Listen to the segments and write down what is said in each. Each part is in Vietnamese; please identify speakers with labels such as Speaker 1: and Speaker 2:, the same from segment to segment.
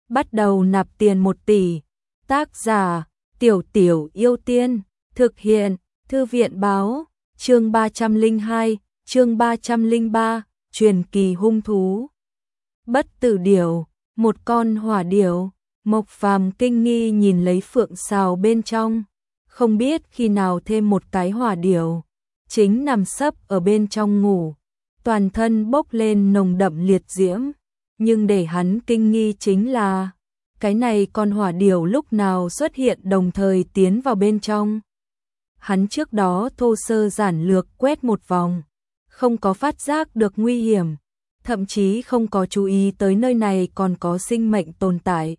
Speaker 1: bắt đầu nạp tiền 1 tỷ. Tác giả Tiểu Tiểu Yêu Tiên. Thực hiện Thư viện báo. Chương 302, chương 303, truyền kỳ hung thú. Bất tử điểu, một con hỏa điểu. Mộc Phàm kinh nghi nhìn lấy phượng sào bên trong, không biết khi nào thêm một cái hỏa điểu, chính nằm sấp ở bên trong ngủ, toàn thân bốc lên nồng đậm liệt diễm, nhưng để hắn kinh nghi chính là cái này con hỏa điểu lúc nào xuất hiện đồng thời tiến vào bên trong. Hắn trước đó thô sơ giản lược quét một vòng, không có phát giác được nguy hiểm, thậm chí không có chú ý tới nơi này còn có sinh mệnh tồn tại.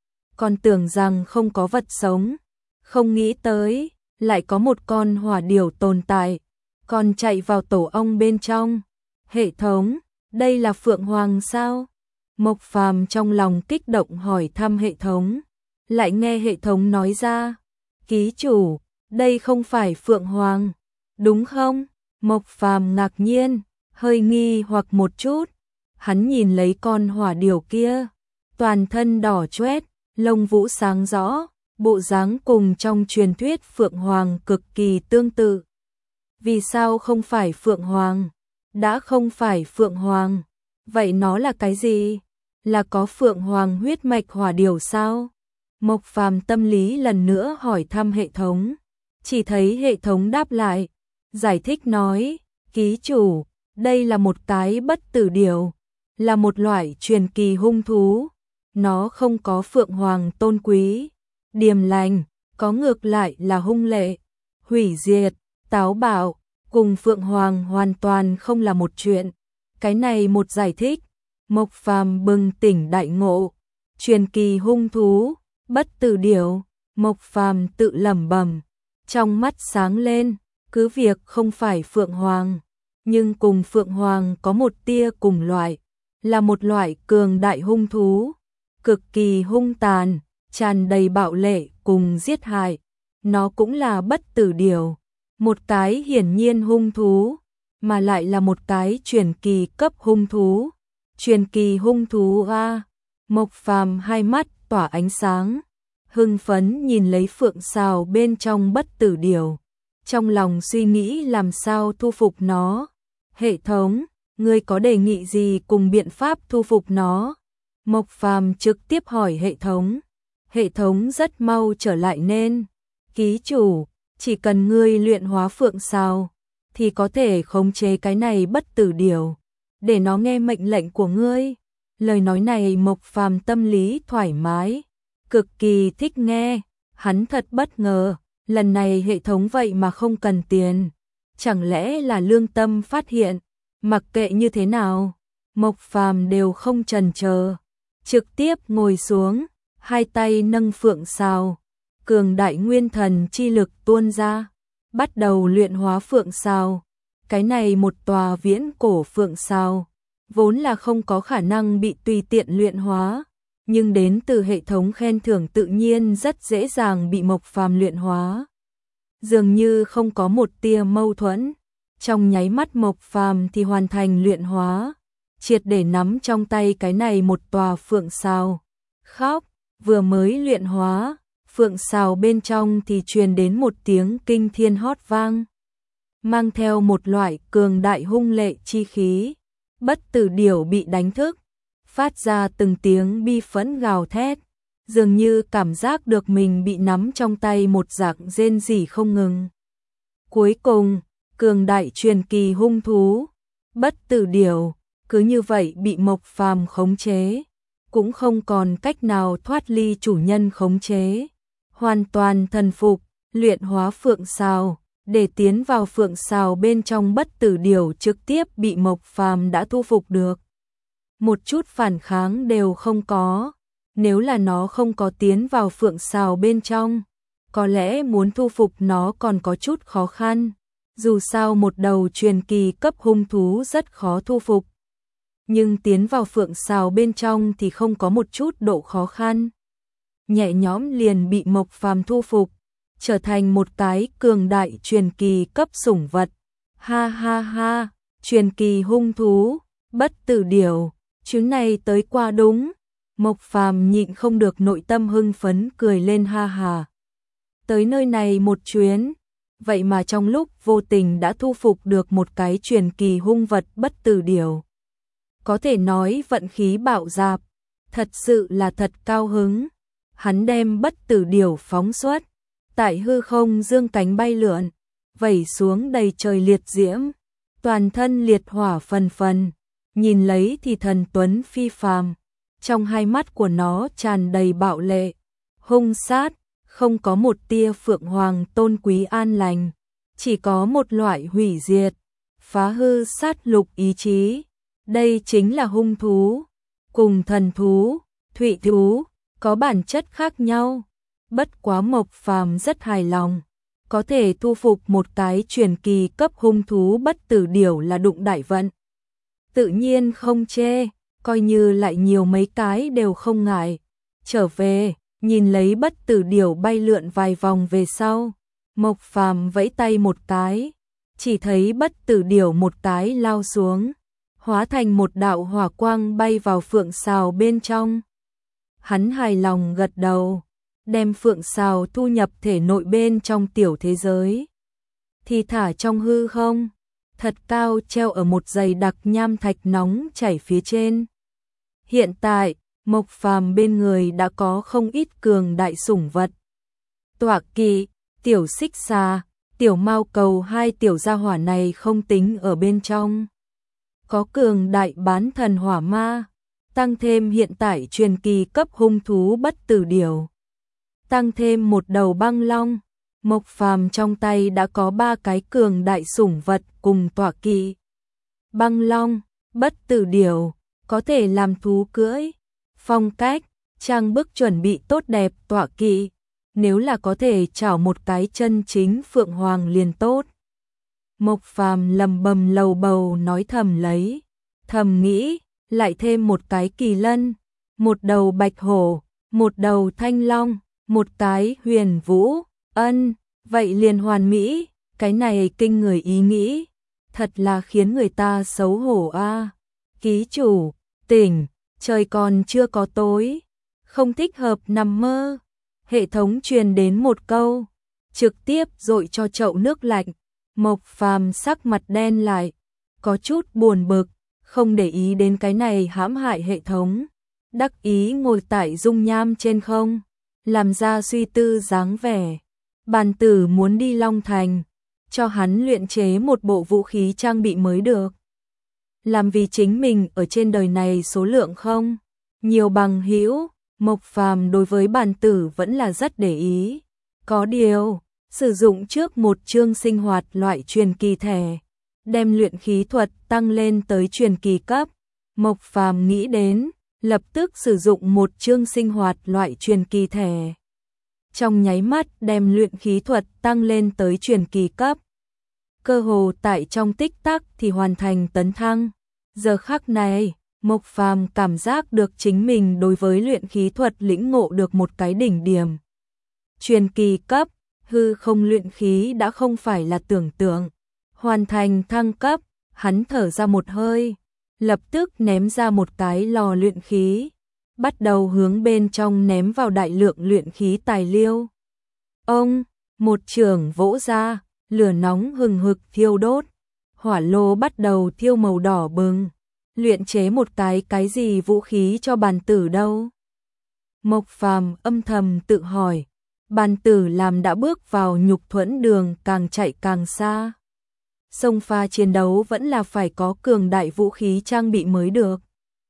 Speaker 1: Còn tưởng rằng không có vật sống, không nghĩ tới lại có một con hỏa điểu tồn tại, còn chạy vào tổ ong bên trong. Hệ thống, đây là Phượng Hoàng sao? Mộc Phàm trong lòng kích động hỏi thăm hệ thống, lại nghe hệ thống nói ra, ký chủ, đây không phải Phượng Hoàng, đúng không? Mộc Phàm ngạc nhiên, hơi nghi hoặc một chút, hắn nhìn lấy con hỏa điểu kia, toàn thân đỏ chót, lông vũ sáng rõ, bộ dáng cùng trong truyền thuyết Phượng Hoàng cực kỳ tương tự. Vì sao không phải Phượng Hoàng? Đã không phải Phượng Hoàng, vậy nó là cái gì? Là có Phượng Hoàng huyết mạch hỏa điểu sao? Mộc Phàm tâm lý lần nữa hỏi thăm hệ thống, chỉ thấy hệ thống đáp lại, giải thích nói, ký chủ, đây là một cái bất tử điểu, là một loại truyền kỳ hung thú, nó không có Phượng Hoàng tôn quý, điềm lành, có ngược lại là hung lệ, hủy diệt, táo bạo, cùng Phượng Hoàng hoàn toàn không là một chuyện. Cái này một giải thích, Mộc Phàm bừng tỉnh đại ngộ, truyền kỳ hung thú, bất tử điểu, Mộc Phàm tự lẩm bẩm, trong mắt sáng lên, cứ việc không phải Phượng Hoàng, nhưng cùng Phượng Hoàng có một tia cùng loại, là một loại cường đại hung thú, cực kỳ hung tàn, tràn đầy bạo lệ cùng giết hại. Nó cũng là bất tử điểu, một cái hiển nhiên hung thú, mà lại là một cái truyền kỳ cấp hung thú. Truyền kỳ hung thú a. Mộc Phàm hai mắt tỏa ánh sáng, hưng phấn nhìn lấy phượng sào bên trong bất tử điểu, trong lòng suy nghĩ làm sao thu phục nó. Hệ thống, ngươi có đề nghị gì cùng biện pháp thu phục nó? Mộc Phàm trực tiếp hỏi hệ thống. Hệ thống rất mau trở lại nên, ký chủ, chỉ cần ngươi luyện hóa phượng sào, thì có thể khống chế cái này bất tử điểu, để nó nghe mệnh lệnh của ngươi. Lời nói này Mộc Phàm tâm lý thoải mái, cực kỳ thích nghe, hắn thật bất ngờ, lần này hệ thống vậy mà không cần tiền, chẳng lẽ là lương tâm phát hiện, mặc kệ như thế nào, Mộc Phàm đều không chần chờ, trực tiếp ngồi xuống, hai tay nâng phượng sào, cường đại nguyên thần chi lực tuôn ra, bắt đầu luyện hóa phượng sào. Cái này một tòa viễn cổ phượng sào, vốn là không có khả năng bị tùy tiện luyện hóa, nhưng đến từ hệ thống khen thưởng tự nhiên rất dễ dàng bị Mộc Phàm luyện hóa. Dường như không có một tia mâu thuẫn, trong nháy mắt Mộc Phàm thì hoàn thành luyện hóa, triệt để nắm trong tay cái này một tòa phượng sào. Khóc, vừa mới luyện hóa, phượng sào bên trong thì truyền đến một tiếng kinh thiên hót vang, mang theo một loại cường đại hung lệ chi khí. Bất tử điểu bị đánh thức, phát ra từng tiếng bi phẫn gào thét, dường như cảm giác được mình bị nắm trong tay một dạng rên rỉ không ngừng. Cuối cùng, cường đại truyền kỳ hung thú, bất tử điểu, cứ như vậy bị Mộc Phàm khống chế, cũng không còn cách nào thoát ly chủ nhân khống chế, hoàn toàn thần phục, luyện hóa phượng sào. Để tiến vào phượng sào bên trong bất tử điểu trực tiếp bị Mộc Phàm đã thu phục được. Một chút phản kháng đều không có, nếu là nó không có tiến vào phượng sào bên trong, có lẽ muốn thu phục nó còn có chút khó khăn, dù sao một đầu truyền kỳ cấp hung thú rất khó thu phục. Nhưng tiến vào phượng sào bên trong thì không có một chút độ khó khăn, nhẹ nhõm liền bị Mộc Phàm thu phục, trở thành một cái cường đại truyền kỳ cấp sủng vật. Ha ha ha, truyền kỳ hung thú, bất tử điểu, chuyến này tới qua đúng. Mộc Phàm nhịn không được nội tâm hưng phấn cười lên ha ha. Tới nơi này một chuyến, vậy mà trong lúc vô tình đã thu phục được một cái truyền kỳ hung vật bất tử điểu. Có thể nói vận khí bạo dạp, thật sự là thật cao hứng. Hắn đem bất tử điểu phóng xuất, tại hư không dương cánh bay lượn, vẩy xuống đầy trời liệt diễm, toàn thân liệt hỏa phần phần, nhìn lấy thì thần tuấn phi phàm, trong hai mắt của nó tràn đầy bạo lệ, hung sát, không có một tia phượng hoàng tôn quý an lành, chỉ có một loại hủy diệt, phá hư sát lục ý chí. Đây chính là hung thú, cùng thần thú, thụy thú, có bản chất khác nhau. Bất quá Mộc Phàm rất hài lòng, có thể thu phục một cái truyền kỳ cấp hung thú bất tử điểu là đụng đại vận. Tự nhiên không chê, coi như lại nhiều mấy cái đều không ngại. Trở về, nhìn lấy bất tử điểu bay lượn vài vòng về sau, Mộc Phàm vẫy tay một cái, chỉ thấy bất tử điểu một cái lao xuống, hóa thành một đạo hỏa quang bay vào phượng sào bên trong. Hắn hài lòng gật đầu, đem phượng sào thu nhập thể nội bên trong tiểu thế giới. Thì thả trong hư không, thật cao treo ở một dày đặc nham thạch nóng chảy phía trên. Hiện tại, Mộc Phàm bên người đã có không ít cường đại sủng vật. Tọa kỵ, tiểu xích xà, tiểu mao cầu, hai tiểu gia hỏa này không tính ở bên trong. Có cường đại bán thần hỏa ma, tăng thêm hiện tại truyền kỳ cấp hung thú bất tử điểu, tăng thêm một đầu băng long. Mộc Phàm trong tay đã có 3 cái cường đại sủng vật cùng tọa kỵ. Băng long, bất tử điểu, có thể làm thú cưỡi, phong cách, trang bức chuẩn bị tốt đẹp tọa kỵ, nếu là có thể chảo một cái chân chính phượng hoàng liền tốt. Mộc Phàm lầm bầm lầu bầu nói thầm nghĩ, lại thêm một cái kỳ lân, một đầu bạch hổ, một đầu thanh long, một cái huyền vũ, vậy liền hoàn mỹ, cái này kinh người ý nghĩ, thật là khiến người ta xấu hổ a. Ký chủ, tỉnh, trời còn chưa có tối, không thích hợp nằm mơ. Hệ thống truyền đến một câu, trực tiếp dội cho chậu nước lạnh. Mộc Phàm sắc mặt đen lại, có chút buồn bực, không để ý đến cái này hãm hại hệ thống, đắc ý ngồi tại dung nham trên không, làm ra suy tư dáng vẻ. Bàn tử muốn đi Long Thành, cho hắn luyện chế một bộ vũ khí trang bị mới được. Làm vì chính mình ở trên đời này số lượng không nhiều bằng hữu, Mộc Phàm đối với bàn tử vẫn là rất để ý. Có điều, sử dụng trước một chương sinh hoạt loại truyền kỳ thẻ, đem luyện khí thuật tăng lên tới truyền kỳ cấp. Mộc Phàm nghĩ đến, lập tức sử dụng một chương sinh hoạt loại truyền kỳ thẻ. Trong nháy mắt đem luyện khí thuật tăng lên tới truyền kỳ cấp. Cơ hồ tại trong tích tắc thì hoàn thành tấn thăng. Giờ khắc này, Mộc Phàm cảm giác được chính mình đối với luyện khí thuật lĩnh ngộ được một cái đỉnh điểm. Truyền kỳ cấp, hư không luyện khí đã không phải là tưởng tượng. Hoàn thành thăng cấp, hắn thở ra một hơi, lập tức ném ra một cái lò luyện khí, bắt đầu hướng bên trong ném vào đại lượng luyện khí tài liệu. Ông, một chưởng vỗ ra, lửa nóng hừng hực thiêu đốt, hỏa lô bắt đầu thiêu màu đỏ bừng. Luyện chế một cái gì vũ khí cho bàn tử đâu? Mộc Phàm âm thầm tự hỏi, bàn tử làm đã bước vào nhục thuẫn đường càng chạy càng xa. Xông pha chiến đấu vẫn là phải có cường đại vũ khí trang bị mới được.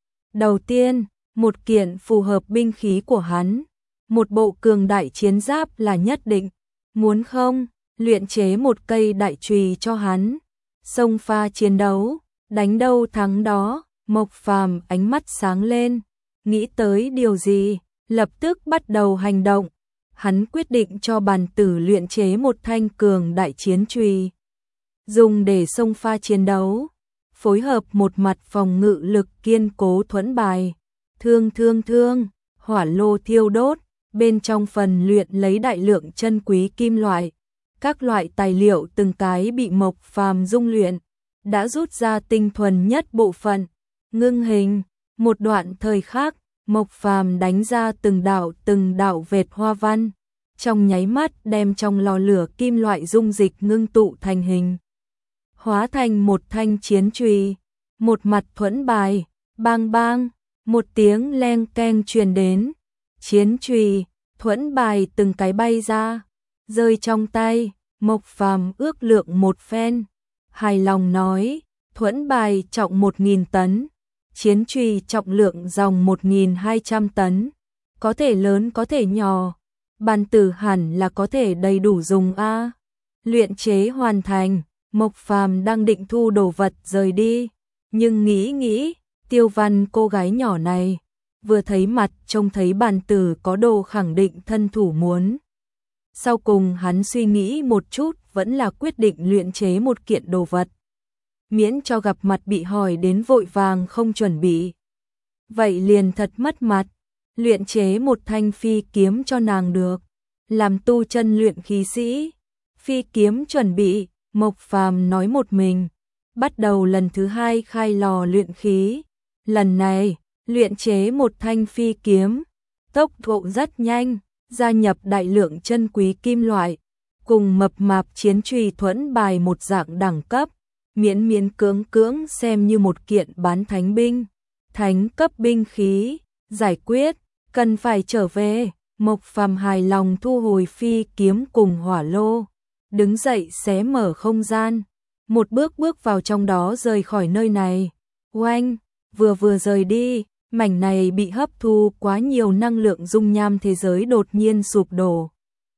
Speaker 1: Đầu tiên, một kiện phù hợp binh khí của hắn, một bộ cường đại chiến giáp là nhất định. Muốn không, luyện chế một cây đại chùy cho hắn. Xông pha chiến đấu, đánh đâu thắng đó. Mộc Phàm ánh mắt sáng lên, nghĩ tới điều gì, lập tức bắt đầu hành động. Hắn quyết định cho bàn tử luyện chế một thanh cường đại chiến chùy, dùng để xông pha chiến đấu, phối hợp một mặt phòng ngự lực kiên cố thuẫn bài. Thương, hỏa lô thiêu đốt, bên trong phần luyện lấy đại lượng chân quý kim loại. Các loại tài liệu từng cái bị Mộc Phàm dung luyện, đã rút ra tinh thuần nhất bộ phận. Ngưng hình, một đoạn thời khắc, Mộc Phàm đánh ra từng đạo vệt hoa văn, trong nháy mắt đem trong lò lửa kim loại dung dịch ngưng tụ thành hình, hóa thành một thanh chiến chùy, một mặt thuẫn bài, bang bang, một tiếng leng keng truyền đến, chiến chùy, thuẫn bài từng cái bay ra, rơi trong tay. Mộc Phàm ước lượng một phen, hài lòng nói, thuẫn bài trọng 1.000 tấn, chiến chùy trọng lượng dòng 1.200 tấn, có thể lớn có thể nhỏ, bàn tử hẳn là có thể đầy đủ dùng a. Luyện chế hoàn thành, Mộc Phàm đang định thu đồ vật rời đi, nhưng nghĩ, Tiêu Văn cô gái nhỏ này, vừa thấy mặt trông thấy bàn tử có đồ khẳng định thân thủ muốn. Sau cùng hắn suy nghĩ một chút vẫn là quyết định luyện chế một kiện đồ vật, miễn cho gặp mặt bị hỏi đến vội vàng không chuẩn bị. Vậy liền thật mất mặt, luyện chế một thanh phi kiếm cho nàng được, làm tu chân luyện khí sĩ. Phi kiếm chuẩn bị, Mộc Phàm nói một mình, bắt đầu lần thứ 2 khai lò luyện khí. Lần này, luyện chế một thanh phi kiếm, tốc độ rất nhanh, gia nhập đại lượng chân quý kim loại, cùng mập mạp chiến chùy thuẫn bài một dạng đẳng cấp, miễn cưỡng xem như một kiện bán thánh binh, thánh cấp binh khí, giải quyết, cần phải trở về. Mộc Phàm hài lòng thu hồi phi kiếm cùng hỏa lô, đứng dậy xé mở không gian, một bước vào trong đó rời khỏi nơi này. Oanh, vừa rời đi, mảnh này bị hấp thu quá nhiều năng lượng dung nham thế giới đột nhiên sụp đổ,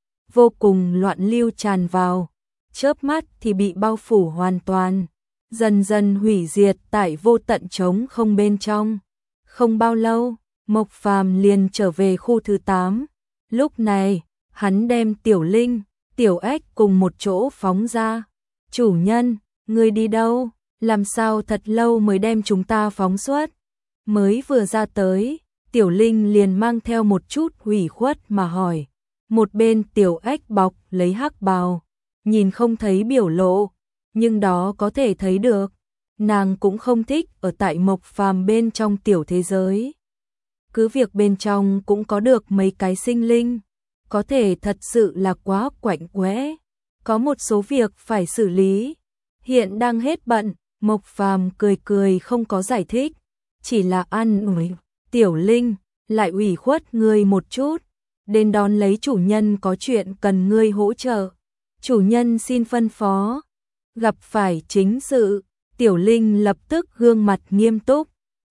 Speaker 1: vô cùng loạn lưu tràn vào, chớp mắt thì bị bao phủ hoàn toàn, dần dần hủy diệt tại vô tận trống không bên trong. Không bao lâu, Mộc Phàm liền trở về khu thứ 8. Lúc này, hắn đem Tiểu Linh, Tiểu Ếch cùng một chỗ phóng ra. Chủ nhân, ngươi đi đâu? Làm sao thật lâu mới đem chúng ta phóng xuất? Mới vừa ra tới, Tiểu Linh liền mang theo một chút hủy khuất mà hỏi. Một bên Tiểu Ếch bọc lấy hắc bào, nhìn không thấy biểu lộ, nhưng đó có thể thấy được, nàng cũng không thích ở tại Mộc Phàm bên trong tiểu thế giới. Cứ việc bên trong cũng có được mấy cái sinh linh, có thể thật sự là quá quạnh quẽ, có một số việc phải xử lý. Hiện đang hết bận, Mộc Phàm cười không có giải thích, chỉ là an ủi. Tiểu Linh, lại ủy khuất ngươi một chút, đến đón lấy chủ nhân có chuyện cần ngươi hỗ trợ. Chủ nhân xin phân phó. Gặp phải chính sự, Tiểu Linh lập tức gương mặt nghiêm túc,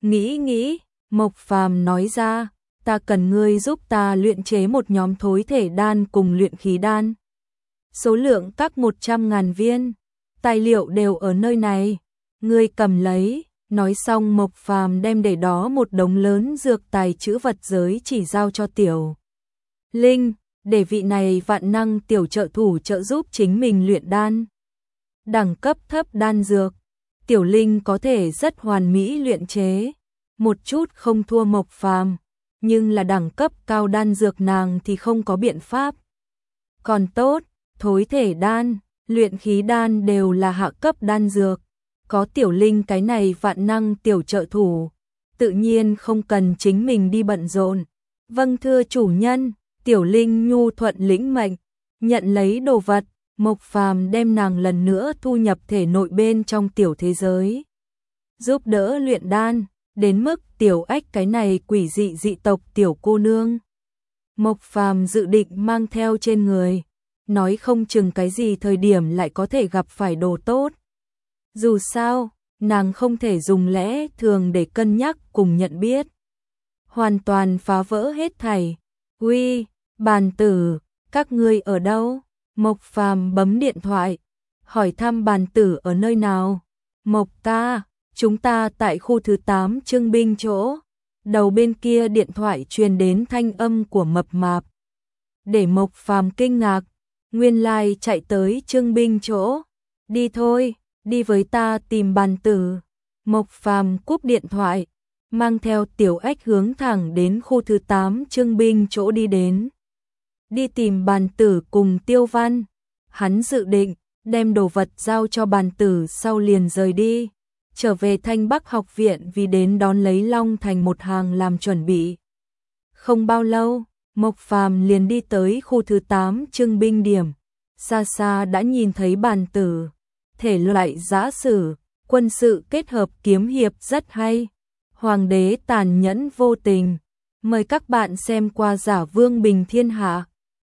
Speaker 1: nghĩ, Mộc Phàm nói ra, ta cần ngươi giúp ta luyện chế một nhóm thối thể đan cùng luyện khí đan. Số lượng các 100.000 viên, tài liệu đều ở nơi này, ngươi cầm lấy. Nói xong Mộc Phàm đem để đó một đống lớn dược tài trữ vật giới chỉ giao cho Tiểu Linh, để vị này vạn năng tiểu trợ thủ trợ giúp chính mình luyện đan. Đẳng cấp thấp đan dược, Tiểu Linh có thể rất hoàn mỹ luyện chế, một chút không thua Mộc Phàm, nhưng là đẳng cấp cao đan dược nàng thì không có biện pháp. Còn tốt, thối thể đan, luyện khí đan đều là hạ cấp đan dược, có Tiểu Linh cái này vạn năng tiểu trợ thủ, tự nhiên không cần chính mình đi bận rộn. Vâng thưa chủ nhân. Tiểu Linh nhu thuận lĩnh mệnh, nhận lấy đồ vật. Mộc Phàm đem nàng lần nữa thu nhập thể nội bên trong tiểu thế giới, giúp đỡ luyện đan, đến mức Tiểu Ếch cái này quỷ dị dị tộc tiểu cô nương, Mộc Phàm dự định mang theo trên người, nói không chừng cái gì thời điểm lại có thể gặp phải đồ tốt. Dù sao, nàng không thể dùng lẽ thường để cân nhắc cùng nhận biết, hoàn toàn phá vỡ hết thảy. Uy, bàn tử, các ngươi ở đâu? Mộc Phàm bấm điện thoại, hỏi thăm bàn tử ở nơi nào. Mộc ca, chúng ta tại khu thứ 8 trưng binh chỗ. Đầu bên kia điện thoại truyền đến thanh âm của mập mạp, để Mộc Phàm kinh ngạc, nguyên lai chạy tới trưng binh chỗ. Đi thôi, đi với ta tìm bàn tử. Mộc Phàm cúp điện thoại, mang theo Tiểu Ếch hướng thẳng đến khu thứ 8 trưng binh chỗ đi đến. Đi tìm bàn tử cùng Tiêu Văn, hắn dự định đem đồ vật giao cho bàn tử sau liền rời đi, trở về Thanh Bắc học viện vì đến đón lấy Long Thành một hàng làm chuẩn bị. Không bao lâu, Mộc Phàm liền đi tới khu thứ 8 trưng binh điểm. Xa xa đã nhìn thấy bàn tử, thể loại giã sử, quân sự kết hợp kiếm hiệp rất hay. Hoàng đế tàn nhẫn vô tình. Mời các bạn xem qua Giả Vương Bình Thiên Hạ.